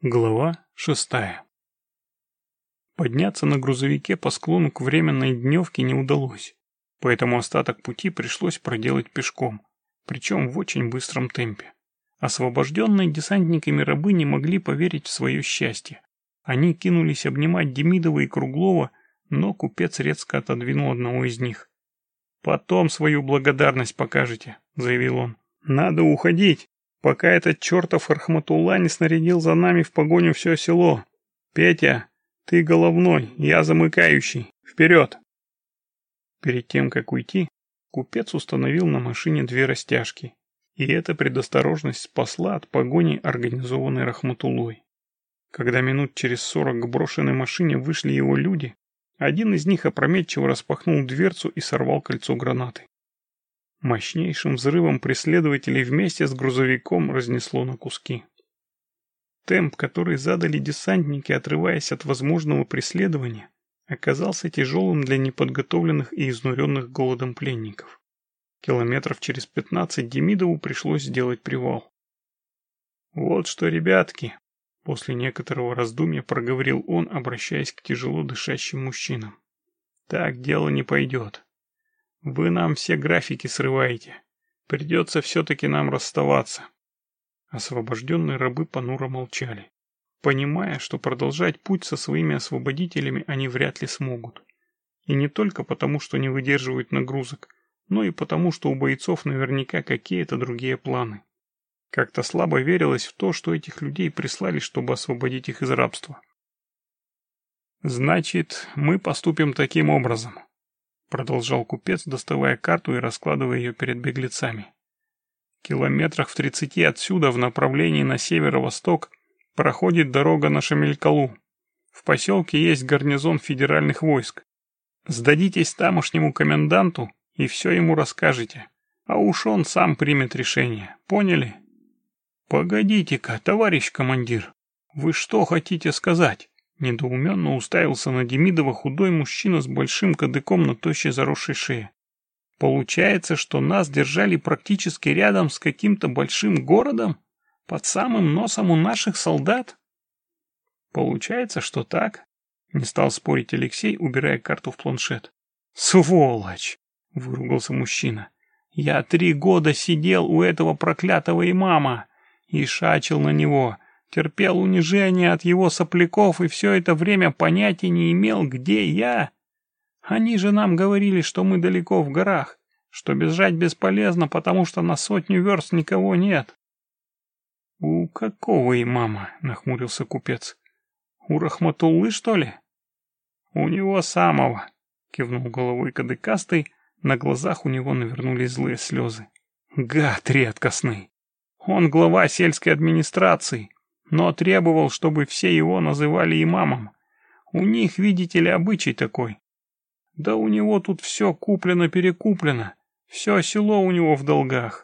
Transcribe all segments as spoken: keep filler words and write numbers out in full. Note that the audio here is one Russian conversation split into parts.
Глава шестая. Подняться на грузовике по склону к временной дневке не удалось, поэтому остаток пути пришлось проделать пешком, причем в очень быстром темпе. Освобожденные десантниками рабы не могли поверить в свое счастье. Они кинулись обнимать Демидова и Круглова, но купец резко отодвинул одного из них. «Потом свою благодарность покажете», — заявил он. «Надо уходить, пока этот чертов Рахматулла не снарядил за нами в погоню все село. Петя, ты головной, я замыкающий. Вперед!» Перед тем, как уйти, купец установил на машине две растяжки, и эта предосторожность спасла от погони, организованной Рахматуллой. Когда минут через сорок к брошенной машине вышли его люди, один из них опрометчиво распахнул дверцу и сорвал кольцо гранаты. Мощнейшим взрывом преследователей вместе с грузовиком разнесло на куски. Темп, который задали десантники, отрываясь от возможного преследования, оказался тяжелым для неподготовленных и изнуренных голодом пленников. Километров через пятнадцать Демидову пришлось сделать привал. «Вот что, ребятки!» — после некоторого раздумья проговорил он, обращаясь к тяжело дышащим мужчинам. «Так дело не пойдет. Вы нам все графики срываете. Придется все-таки нам расставаться». Освобожденные рабы понуро молчали, понимая, что продолжать путь со своими освободителями они вряд ли смогут. И не только потому, что не выдерживают нагрузок, но и потому, что у бойцов наверняка какие-то другие планы. Как-то слабо верилось в то, что этих людей прислали, чтобы освободить их из рабства. «Значит, мы поступим таким образом», — продолжал купец, доставая карту и раскладывая ее перед беглецами. «Километрах в тридцати отсюда в направлении на северо-восток проходит дорога на Шамилькалу. В поселке есть гарнизон федеральных войск. Сдадитесь тамошнему коменданту и все ему расскажете, а уж он сам примет решение. Поняли?» «Погодите-ка, товарищ командир, вы что хотите сказать?» Недоуменно уставился на Демидова худой мужчина с большим кадыком на тощей заросшей шее. «Получается, что нас держали практически рядом с каким-то большим городом? Под самым носом у наших солдат?» «Получается, что так», — не стал спорить Алексей, убирая карту в планшет. «Сволочь!» — выругался мужчина. «Я три года сидел у этого проклятого имама и шачил на него». Терпел унижение от его сопляков и все это время понятия не имел, где я. Они же нам говорили, что мы далеко в горах, что бежать бесполезно, потому что на сотню верст никого нет. — У какого имама? — нахмурился купец. — У Рахматуллы, что ли? — У него самого, — кивнул головой кадыкастый, на глазах у него навернулись злые слезы. — Гад редкостный! Он глава сельской администрации. Но требовал, чтобы все его называли имамом. У них, видите ли, обычай такой. Да у него тут все куплено-перекуплено, все село у него в долгах.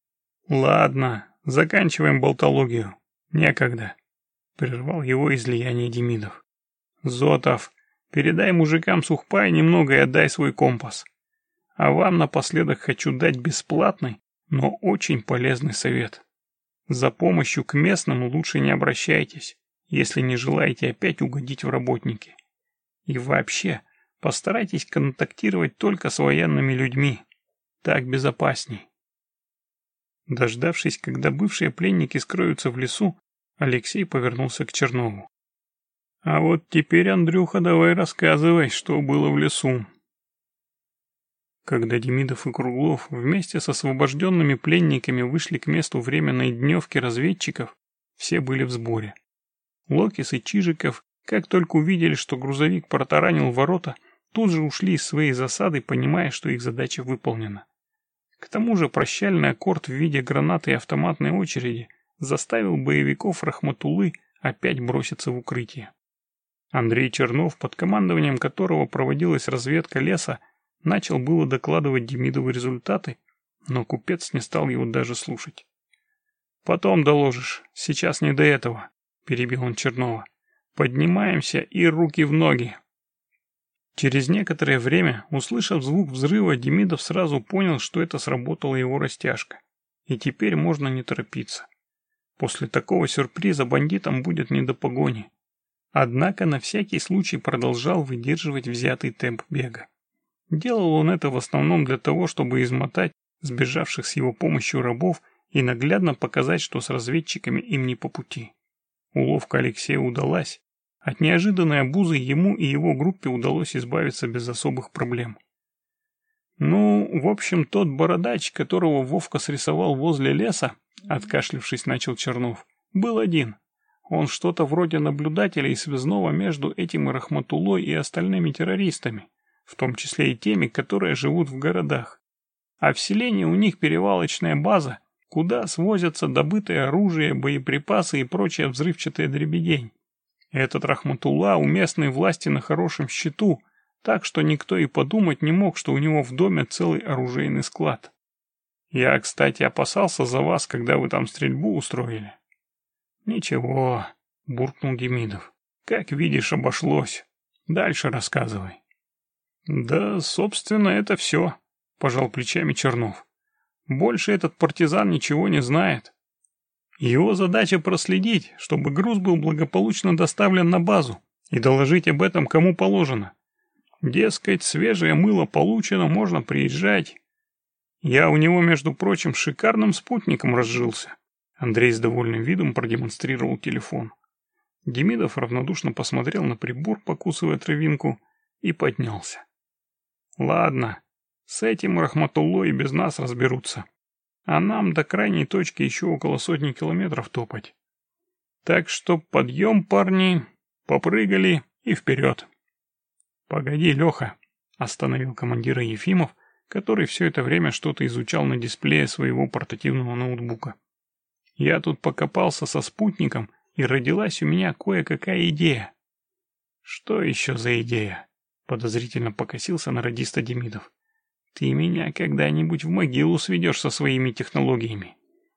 Ладно, заканчиваем болтологию. Некогда. Прервал его излияние Демидов. Зотов, передай мужикам Сухпая немного и отдай свой компас. А вам напоследок хочу дать бесплатный, но очень полезный совет. За помощью к местным лучше не обращайтесь, если не желаете опять угодить в работники. И вообще, постарайтесь контактировать только с военными людьми. Так безопасней. Дождавшись, когда бывшие пленники скроются в лесу, Алексей повернулся к Чернову. А вот теперь, Андрюха, давай рассказывай, что было в лесу. Когда Демидов и Круглов вместе с освобожденными пленниками вышли к месту временной дневки разведчиков, все были в сборе. Локис и Чижиков, как только увидели, что грузовик протаранил ворота, тут же ушли из своей засады, понимая, что их задача выполнена. К тому же прощальный аккорд в виде гранаты и автоматной очереди заставил боевиков Рахматуллы опять броситься в укрытие. Андрей Чернов, под командованием которого проводилась разведка леса, начал было докладывать Демидову результаты, но купец не стал его даже слушать. «Потом доложишь, сейчас не до этого», — перебил он Чернова. «Поднимаемся и руки в ноги». Через некоторое время, услышав звук взрыва, Демидов сразу понял, что это сработала его растяжка, и теперь можно не торопиться. После такого сюрприза бандитам будет не до погони. Однако на всякий случай продолжал выдерживать взятый темп бега. Делал он это в основном для того, чтобы измотать сбежавших с его помощью рабов и наглядно показать, что с разведчиками им не по пути. Уловка Алексея удалась. От неожиданной обузы ему и его группе удалось избавиться без особых проблем. Ну, в общем, тот бородач, которого Вовка срисовал возле леса, откашлившись, начал Чернов, был один. Он что-то вроде наблюдателя и связного между этим Рахматуллой и остальными террористами, в том числе и теми, которые живут в городах. А в селении у них перевалочная база, куда свозятся добытое оружие, боеприпасы и прочая взрывчатая дребедень. Этот Рахматулла у местной власти на хорошем счету, так что никто и подумать не мог, что у него в доме целый оружейный склад. Я, кстати, опасался за вас, когда вы там стрельбу устроили. Ничего, буркнул Демидов. Как видишь, обошлось. Дальше рассказывай. Да, собственно, это все, пожал плечами Чернов. Больше этот партизан ничего не знает. Его задача проследить, чтобы груз был благополучно доставлен на базу, и доложить об этом кому положено. Дескать, свежее мыло получено, можно приезжать. Я у него, между прочим, шикарным спутником разжился. Андрей с довольным видом продемонстрировал телефон. Демидов равнодушно посмотрел на прибор, покусывая травинку, и поднялся. Ладно, с этим Рахматуллой и без нас разберутся. А нам до крайней точки еще около сотни километров топать. Так что подъем, парни, попрыгали и вперед. «Погоди, Леха», — остановил командира Ефимов, который все это время что-то изучал на дисплее своего портативного ноутбука. «Я тут покопался со спутником, и родилась у меня кое-какая идея». «Что еще за идея?» — подозрительно покосился на радиста Демидов. «Ты меня когда-нибудь в могилу сведешь со своими технологиями».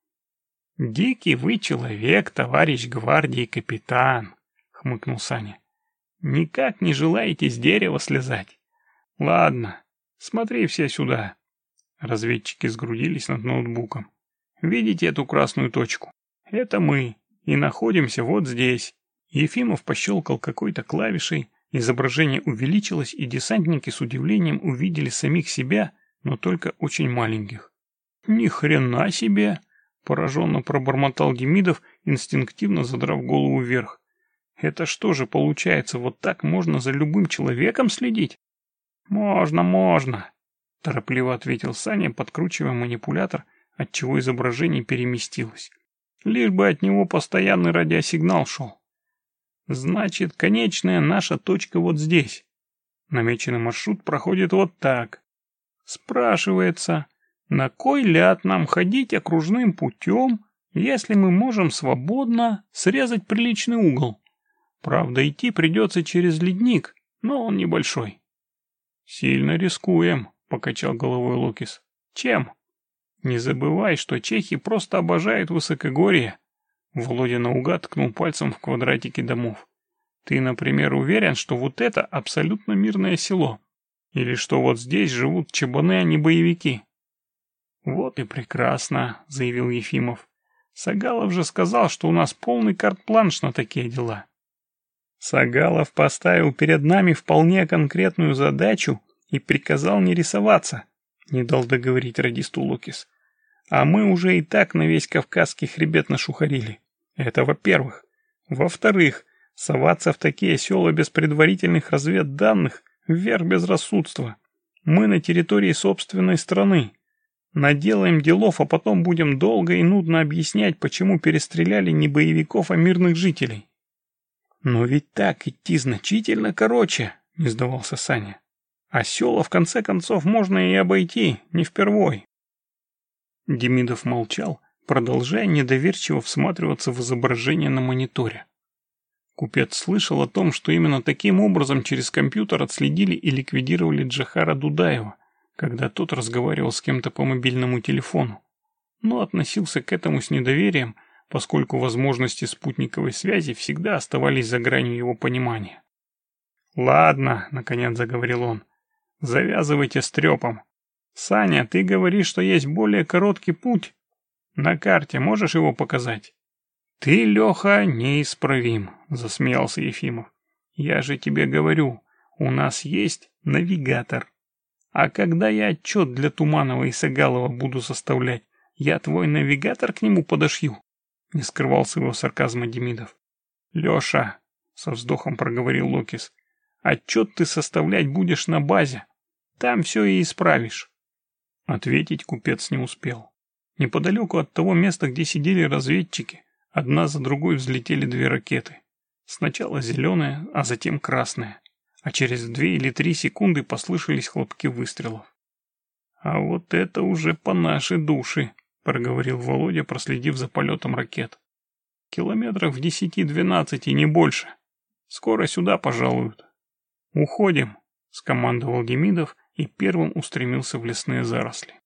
«Дикий вы человек, товарищ гвардии капитан», — хмыкнул Саня. «Никак не желаете с дерева слезать? Ладно, смотри все сюда». Разведчики сгрудились над ноутбуком. «Видите эту красную точку? Это мы, и находимся вот здесь». Ефимов пощелкал какой-то клавишей, изображение увеличилось, и десантники с удивлением увидели самих себя, но только очень маленьких. «Ни хрена себе!» — пораженно пробормотал Демидов, инстинктивно задрав голову вверх. «Это что же получается, вот так можно за любым человеком следить?» «Можно, можно», — торопливо ответил Саня, подкручивая манипулятор, отчего изображение переместилось. «Лишь бы от него постоянный радиосигнал шел». «Значит, конечная наша точка вот здесь. Намеченный маршрут проходит вот так. Спрашивается, на кой ляд нам ходить окружным путем, если мы можем свободно срезать приличный угол? Правда, идти придется через ледник, но он небольшой». «Сильно рискуем», — покачал головой Лукис. «Чем?» «Не забывай, что чехи просто обожают высокогорье». Володя наугад ткнул пальцем в квадратики домов. «Ты, например, уверен, что вот это абсолютно мирное село? Или что вот здесь живут чабаны, а не боевики?» «Вот и прекрасно», — заявил Ефимов. «Сагалов же сказал, что у нас полный карт-бланш на такие дела». «Сагалов поставил перед нами вполне конкретную задачу и приказал не рисоваться», — не дал договорить радисту Лукис. «А мы уже и так на весь Кавказский хребет нашухарили. Это во-первых. Во-вторых, соваться в такие села без предварительных разведданных — вверх безрассудства. Мы на территории собственной страны. Наделаем делов, а потом будем долго и нудно объяснять, почему перестреляли не боевиков, а мирных жителей». «Но ведь так идти значительно короче», — не сдавался Саня. «А села, в конце концов, можно и обойти, не впервой». Демидов молчал, продолжая недоверчиво всматриваться в изображение на мониторе. Купец слышал о том, что именно таким образом через компьютер отследили и ликвидировали Джохара Дудаева, когда тот разговаривал с кем-то по мобильному телефону, но относился к этому с недоверием, поскольку возможности спутниковой связи всегда оставались за гранью его понимания. «Ладно», — наконец заговорил он, — «завязывайте с трепом. Саня, ты говоришь, что есть более короткий путь. На карте можешь его показать?» «Ты, Леха, неисправим», — засмеялся Ефимов. «Я же тебе говорю, у нас есть навигатор. А когда я отчет для Туманова и Сагалова буду составлять, я твой навигатор к нему подошью?» Не скрывал своего сарказма Демидов. «Леша», — со вздохом проговорил Локис, — «отчет ты составлять будешь на базе. Там все и исправишь». Ответить купец не успел. Неподалеку от того места, где сидели разведчики, одна за другой взлетели две ракеты. Сначала зеленая, а затем красная. А через две или три секунды послышались хлопки выстрелов. «А вот это уже по нашей душе», — проговорил Володя, проследив за полетом ракет. «Километров в десяти-двенадцати, не больше. Скоро сюда пожалуют». «Уходим», — скомандовал Демидов и первым устремился в лесные заросли.